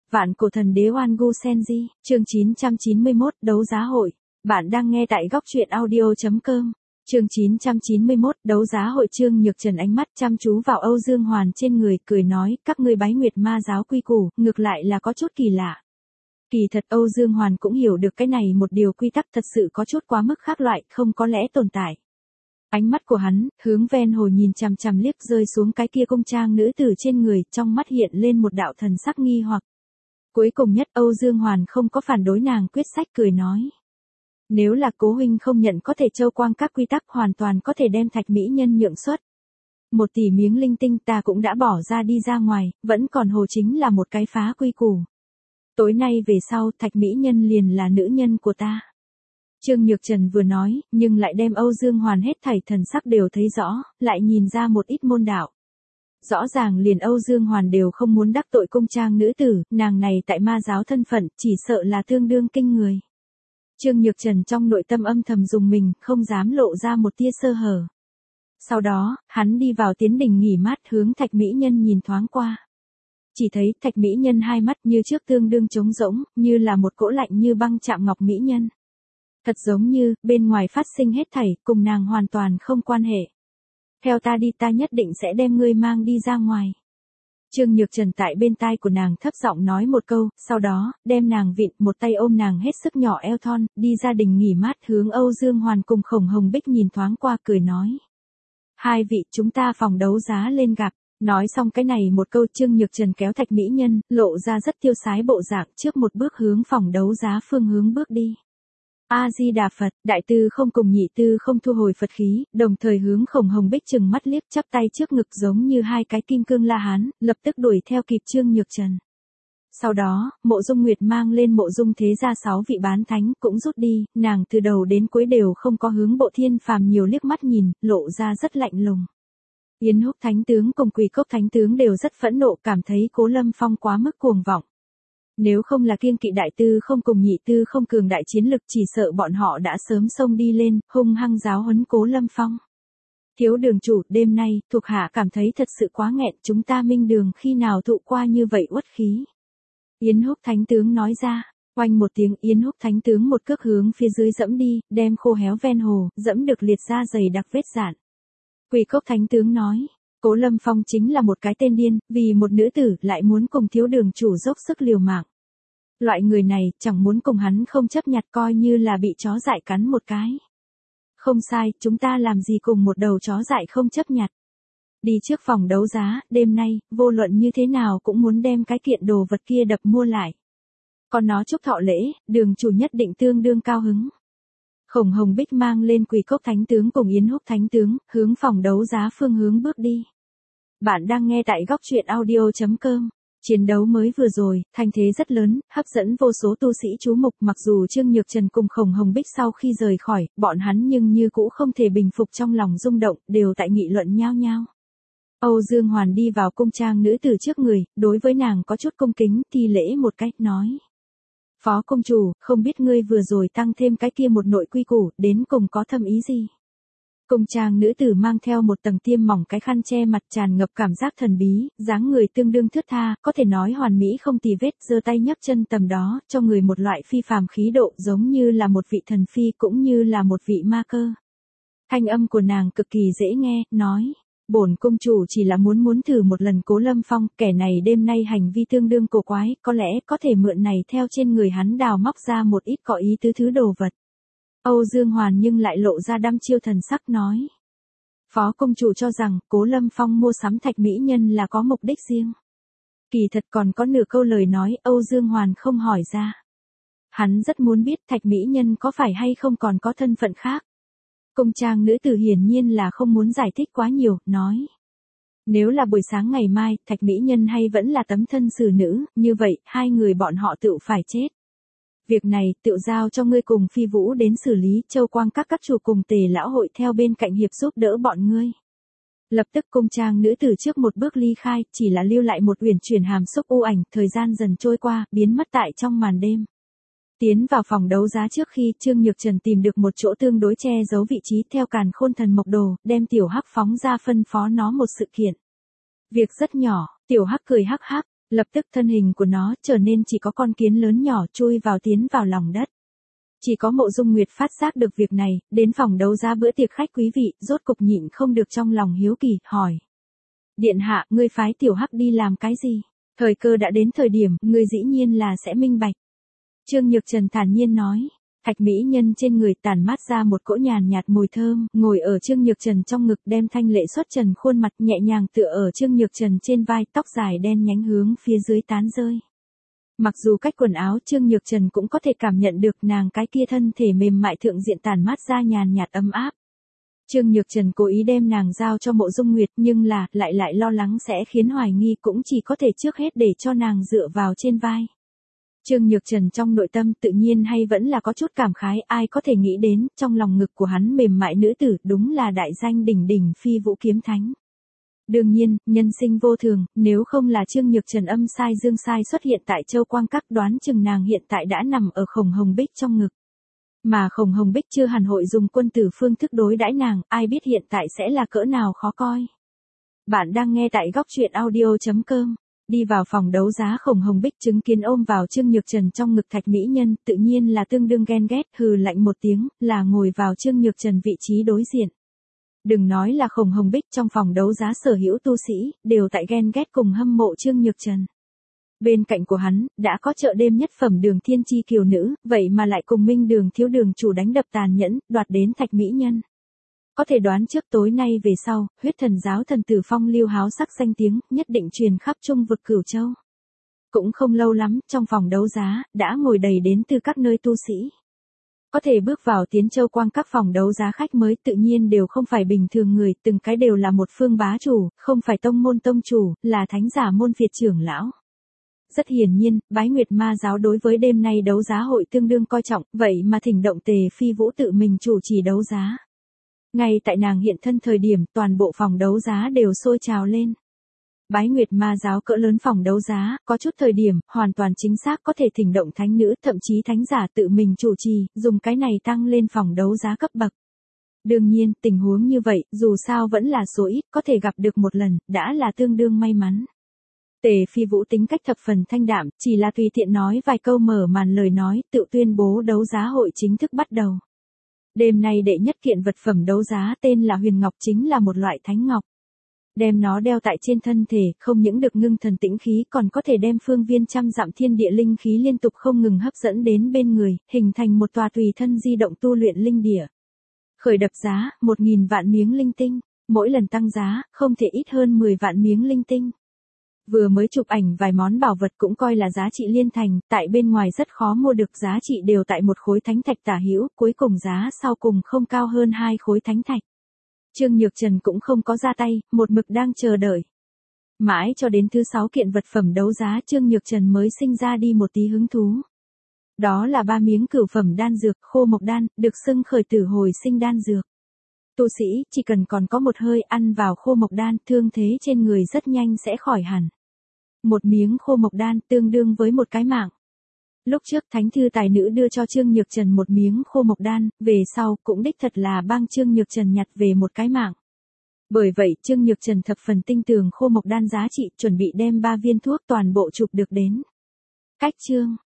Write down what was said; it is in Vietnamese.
Vạn cổ thần đế Oan Gu Senji, chương 991, đấu giá hội. Bạn đang nghe tại góc truyện audio.com. Chương 991, đấu giá hội. Trương Nhược Trần ánh mắt chăm chú vào Âu Dương Hoàn trên người, cười nói, các ngươi Bái Nguyệt Ma giáo quy củ, ngược lại là có chút kỳ lạ. Kỳ thật Âu Dương Hoàn cũng hiểu được cái này một điều quy tắc thật sự có chút quá mức khác loại, không có lẽ tồn tại. Ánh mắt của hắn, hướng ven hồ nhìn chằm chằm liếc rơi xuống cái kia cung trang nữ tử trên người, trong mắt hiện lên một đạo thần sắc nghi hoặc. Cuối cùng nhất Âu Dương Hoàn không có phản đối nàng quyết sách, cười nói. Nếu là Cố huynh không nhận có thể châu quang các quy tắc, hoàn toàn có thể đem Thạch mỹ nhân nhượng xuất. 1 tỷ miếng linh tinh ta cũng đã bỏ ra đi ra ngoài, vẫn còn hồ chính là một cái phá quy củ. Tối nay về sau Thạch mỹ nhân liền là nữ nhân của ta. Trương Nhược Trần vừa nói, nhưng lại đem Âu Dương Hoàn hết thảy thần sắc đều thấy rõ, lại nhìn ra một ít môn đạo. Rõ ràng liền Âu Dương Hoàn đều không muốn đắc tội cung trang nữ tử, nàng này tại ma giáo thân phận, chỉ sợ là tương đương kinh người. Trương Nhược Trần trong nội tâm âm thầm dùng mình, không dám lộ ra một tia sơ hở. Sau đó, hắn đi vào tiến đình nghỉ mát, hướng Thạch mỹ nhân nhìn thoáng qua. Chỉ thấy Thạch mỹ nhân hai mắt như trước tương đương trống rỗng, như là một cỗ lạnh như băng chạm ngọc mỹ nhân. Thật giống như, bên ngoài phát sinh hết thảy, cùng nàng hoàn toàn không quan hệ. Theo ta đi, ta nhất định sẽ đem ngươi mang đi ra ngoài. Trương Nhược Trần tại bên tai của nàng thấp giọng nói một câu, sau đó, đem nàng vịn, một tay ôm nàng hết sức nhỏ eo thon, đi ra đình nghỉ mát, hướng Âu Dương Hoàn cùng Khổng Hồng Bích nhìn thoáng qua, cười nói. Hai vị, chúng ta phòng đấu giá lên gặp. Nói xong cái này một câu, Trương Nhược Trần kéo Thạch mỹ nhân, lộ ra rất tiêu sái bộ dạng, trước một bước hướng phòng đấu giá phương hướng bước đi. A-di-đà Phật, đại tư không cùng nhị tư không thu hồi Phật khí, đồng thời hướng Khổng Hồng Bích chừng mắt liếc, chắp tay trước ngực giống như hai cái kim cương la hán, lập tức đuổi theo kịp Trương Nhược Trần. Sau đó, Mộ Dung Nguyệt mang lên Mộ Dung thế gia 6 vị bán thánh cũng rút đi, nàng từ đầu đến cuối đều không có hướng Bộ Thiên Phàm nhiều liếc mắt nhìn, lộ ra rất lạnh lùng. Yến Húc thánh tướng cùng Quỳ Cốc thánh tướng đều rất phẫn nộ, cảm thấy Cố Lâm Phong quá mức cuồng vọng. Nếu không là kiêng kỵ đại tư không cùng nhị tư không cường đại chiến lực, chỉ sợ bọn họ đã sớm xông đi lên, hung hăng giáo huấn Cố Lâm Phong. Thiếu đường chủ, đêm nay, thuộc hạ cảm thấy thật sự quá nghẹn, chúng ta Minh Đường khi nào thụ qua như vậy uất khí. Yến Húc thánh tướng nói ra, oanh một tiếng, Yến Húc thánh tướng một cước hướng phía dưới dẫm đi, đem khô héo ven hồ, dẫm được liệt ra dày đặc vết rạn. Quỳ Cốc thánh tướng nói. Cố Lâm Phong chính là một cái tên điên, vì một nữ tử lại muốn cùng thiếu đường chủ dốc sức liều mạng. Loại người này, chẳng muốn cùng hắn không chấp nhặt, coi như là bị chó dại cắn một cái. Không sai, chúng ta làm gì cùng một đầu chó dại không chấp nhặt. Đi trước phòng đấu giá, đêm nay, vô luận như thế nào cũng muốn đem cái kiện đồ vật kia đập mua lại. Còn nó chúc thọ lễ, đường chủ nhất định tương đương cao hứng. Khổng Hồng Bích mang lên Quỳ Cốc thánh tướng cùng Yến Húc thánh tướng, hướng phòng đấu giá phương hướng bước đi. Bạn đang nghe tại góc truyện audio.com. Chiến đấu mới vừa rồi, thanh thế rất lớn, hấp dẫn vô số tu sĩ chú mục, mặc dù Trương Nhược Trần cùng Khổng Hồng Bích sau khi rời khỏi, bọn hắn nhưng như cũ không thể bình phục trong lòng rung động, đều tại nghị luận nhao nhao. Âu Dương Hoàn đi vào cung trang nữ tử trước người, đối với nàng có chút cung kính, thi lễ một cách, nói. Phó công chủ, không biết ngươi vừa rồi tăng thêm cái kia một nội quy củ, đến cùng có thâm ý gì? Cung trang nữ tử mang theo một tầng tiêm mỏng cái khăn che mặt, tràn ngập cảm giác thần bí, dáng người tương đương thướt tha, có thể nói hoàn mỹ không tì vết, giơ tay nhấc chân tầm đó, cho người một loại phi phàm khí độ, giống như là một vị thần phi cũng như là một vị ma cơ. Thanh âm của nàng cực kỳ dễ nghe, nói. Bổn công chủ chỉ là muốn thử một lần Cố Lâm Phong, kẻ này đêm nay hành vi tương đương cổ quái, có lẽ có thể mượn này theo trên người hắn đào móc ra một ít có ý tứ thứ đồ vật. Âu Dương Hoàn nhưng lại lộ ra đăm chiêu thần sắc, nói. Phó công chủ cho rằng Cố Lâm Phong mua sắm Thạch mỹ nhân là có mục đích riêng. Kỳ thật còn có nửa câu lời nói Âu Dương Hoàn không hỏi ra. Hắn rất muốn biết Thạch mỹ nhân có phải hay không còn có thân phận khác. Cung trang nữ tử hiển nhiên là không muốn giải thích quá nhiều, nói. Nếu là buổi sáng ngày mai, Thạch mỹ nhân hay vẫn là tấm thân xử nữ, như vậy, hai người bọn họ tự phải chết. Việc này, tự giao cho ngươi cùng Phi Vũ đến xử lý, Châu Quang các chủ cùng Tề lão hội theo bên cạnh hiệp giúp đỡ bọn ngươi. Lập tức cung trang nữ tử trước một bước ly khai, chỉ là lưu lại một uyển chuyển hàm xúc u ảnh, thời gian dần trôi qua, biến mất tại trong màn đêm. Tiến vào phòng đấu giá trước khi Trương Nhược Trần tìm được một chỗ tương đối che giấu vị trí, theo Càn Khôn Thần Mộc Đồ, đem Tiểu Hắc phóng ra phân phó nó một sự kiện. Việc rất nhỏ, Tiểu Hắc cười hắc hắc, Lập tức thân hình của nó trở nên chỉ có con kiến lớn nhỏ chui tiến vào lòng đất. Chỉ có Mộ Dung Nguyệt phát giác được việc này, đến phòng đấu giá bữa tiệc khách quý vị, rốt cục nhịn không được trong lòng hiếu kỳ, hỏi. Điện hạ, ngươi phái tiểu hắc đi làm cái gì? Thời cơ đã đến thời điểm, ngươi dĩ nhiên là sẽ minh bạch. Trương Nhược Trần thản nhiên nói. Thạch mỹ nhân trên người tản mát ra một cỗ nhàn nhạt mùi thơm, ngồi ở Trương Nhược Trần trong ngực đem thanh lệ xuất trần khuôn mặt nhẹ nhàng tựa ở Trương Nhược Trần trên vai, tóc dài đen nhánh hướng phía dưới tán rơi. Mặc dù cách quần áo Trương Nhược Trần cũng có thể cảm nhận được nàng cái kia thân thể mềm mại thượng diện tản mát ra nhàn nhạt ấm áp. Trương Nhược Trần cố ý đem nàng giao cho Mộ Dung Nguyệt nhưng là lại lo lắng sẽ khiến hoài nghi, cũng chỉ có thể trước hết để cho nàng dựa vào trên vai. Trương Nhược Trần trong nội tâm tự nhiên hay vẫn là có chút cảm khái, ai có thể nghĩ đến, trong lòng ngực của hắn mềm mại nữ tử đúng là đại danh đỉnh đỉnh Phi Vũ Kiếm Thánh. Đương nhiên, nhân sinh vô thường, nếu không là Trương Nhược Trần âm sai dương sai xuất hiện tại Châu Quang Các, đoán chừng nàng hiện tại đã nằm ở Khổng Hồng Bích trong ngực. Mà Khổng Hồng Bích chưa hẳn hội dùng quân tử phương thức đối đãi nàng, ai biết hiện tại sẽ là cỡ nào khó coi. Bạn đang nghe tại góc truyện audio.com. Đi vào phòng đấu giá, Khổng Hồng Bích chứng kiến ôm vào Trương Nhược Trần trong ngực Thạch mỹ nhân, tự nhiên là tương đương ghen ghét, hừ lạnh một tiếng, là ngồi vào Trương Nhược Trần vị trí đối diện. Đừng nói là Khổng Hồng Bích, trong phòng đấu giá sở hữu tu sĩ, đều tại ghen ghét cùng hâm mộ Trương Nhược Trần. Bên cạnh của hắn, đã có chợ đêm nhất phẩm Đường Thiên Chi kiều nữ, vậy mà lại cùng Minh Đường thiếu đường chủ đánh đập tàn nhẫn, đoạt đến Thạch mỹ nhân. Có thể đoán trước tối nay về sau, huyết thần giáo thần tử Phong Lưu háo sắc danh tiếng, nhất định truyền khắp Trung vực Cửu Châu. Cũng không lâu lắm, trong phòng đấu giá, đã ngồi đầy đến từ các nơi tu sĩ. Có thể bước vào Tiến Châu Quang các phòng đấu giá khách mới tự nhiên đều không phải bình thường người, từng cái đều là một phương bá chủ, không phải tông môn tông chủ, là thánh giả môn phiệt trưởng lão. Rất hiển nhiên, Bái Nguyệt Ma giáo đối với đêm nay đấu giá hội tương đương coi trọng, vậy mà thỉnh động Tề Phi Vũ tự mình chủ trì đấu giá. Ngay tại nàng hiện thân thời điểm, toàn bộ phòng đấu giá đều sôi trào lên. Bái Nguyệt Ma giáo cỡ lớn phòng đấu giá, có chút thời điểm, hoàn toàn chính xác có thể thỉnh động thánh nữ, thậm chí thánh giả tự mình chủ trì, dùng cái này tăng lên phòng đấu giá cấp bậc. Đương nhiên, tình huống như vậy, dù sao vẫn là số ít, có thể gặp được một lần, đã là tương đương may mắn. Tề Phi Vũ tính cách thập phần thanh đạm, chỉ là tùy tiện nói vài câu mở màn lời nói, tự tuyên bố đấu giá hội chính thức bắt đầu. Đêm nay đệ nhất kiện vật phẩm đấu giá tên là Huyền Ngọc, chính là một loại thánh ngọc. Đem nó đeo tại trên thân thể, không những được ngưng thần tĩnh khí, còn có thể đem phương viên trăm dặm thiên địa linh khí liên tục không ngừng hấp dẫn đến bên người, hình thành một tòa tùy thân di động tu luyện linh địa. Khởi đập giá, 1.000 vạn miếng linh tinh, mỗi lần tăng giá, không thể ít hơn 10 vạn miếng linh tinh. Vừa mới chụp ảnh vài món bảo vật cũng coi là giá trị liên thành, tại bên ngoài rất khó mua được, giá trị đều tại một khối thánh thạch tả hữu, cuối cùng giá sau cùng không cao hơn 2 khối thánh thạch. Trương Nhược Trần cũng không có ra tay, một mực đang chờ đợi. Mãi cho đến thứ 6 kiện vật phẩm đấu giá, Trương Nhược Trần mới sinh ra đi một tí hứng thú. Đó là 3 miếng cửu phẩm đan dược, Khô Mộc Đan, được xưng khởi tử hồi sinh đan dược. Tu sĩ, chỉ cần còn có một hơi ăn vào Khô Mộc Đan, thương thế trên người rất nhanh sẽ khỏi hẳn. Một miếng Khô Mộc Đan tương đương với một cái mạng. Lúc trước thánh thư tài nữ đưa cho Trương Nhược Trần một miếng Khô Mộc Đan, về sau cũng đích thật là bang Trương Nhược Trần nhặt về một cái mạng. Bởi vậy Trương Nhược Trần thập phần tin tưởng Khô Mộc Đan giá trị, chuẩn bị đem 3 viên thuốc toàn bộ chụp được đến. Cách chương